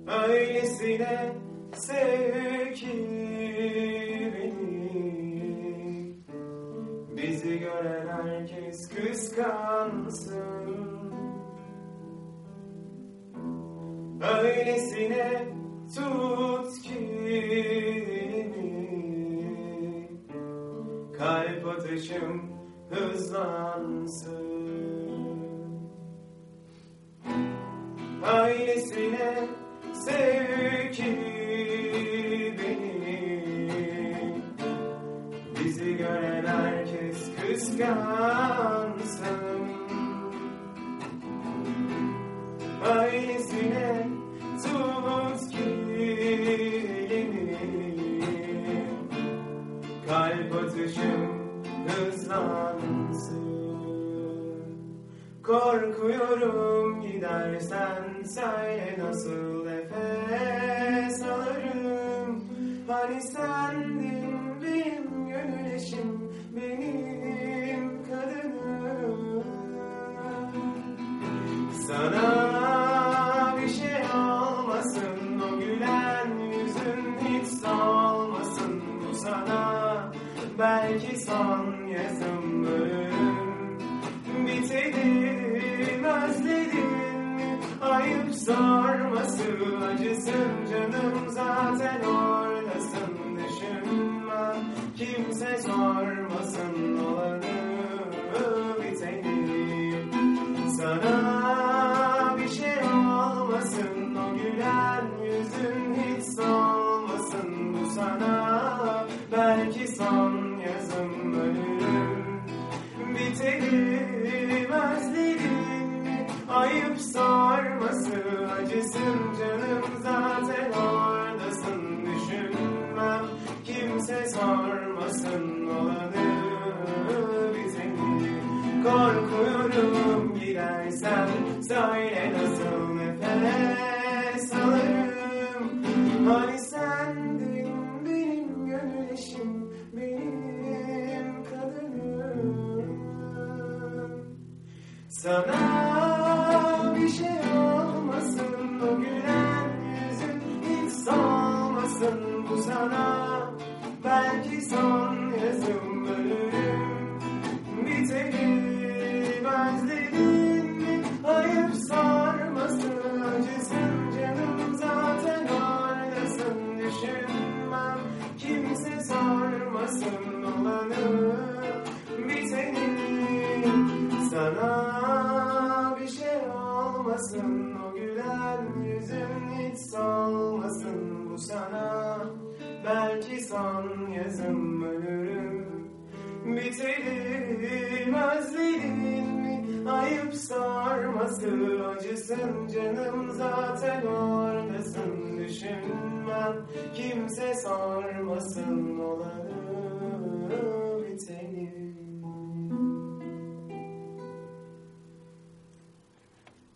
Öylesine sev ki beni, bizi gören herkes kıskansın. Öylesine tut ki elimi, kalp atışım hızlansın. Öylesine sev ki beni, bizi gören herkes kıskansın. Öylesine tut ki elimi, kalp atışım hızlansın. Korkuyorum gidersen, söyle nasıl nefes alırım. Hani sendin benim gönül eşim, benim kadınım. Sana bir şey olmasın, o gülen yüzün hiç solmasın. Bu sana belki son yazım, ölüm bitelim, özledin mi? Ayıp sorması, acısın canım, zaten oradasın. Düşünmem, kimse sormasın, olanı bitelim. Sana bir şey olmasın, o gülen yüzün hiç solmasın. Bu sana belki son yazım, ölürüm bitelim, özledim mi? Ayıp sorması, acısın canım, zaten oradasın. Düşünmem, kimse sormasın, olanı biteni. Korkuyorum gidersen, söyle nasıl nefes alırım. Hani sendin benim gönül eşim, benim kadınım. Sana bir şey olmasın, o gülen yüzün hiç solmasın. Bu sana belki son yazım, ölürüm bitelim, özledin mi? Ayıp sormasın, acısın canım, zaten oradasın. Düşünmem, kimse sormasın, olanı biteni. Sana bir şey olmasın, o gülen yüzün hiç solmasın. Bu sana belki son yazım, ölürüm bitelim, özledin mi? Ayıp sorması, acısın canım, zaten oradasın. Düşünmem, kimse sormasın, olanı biteni.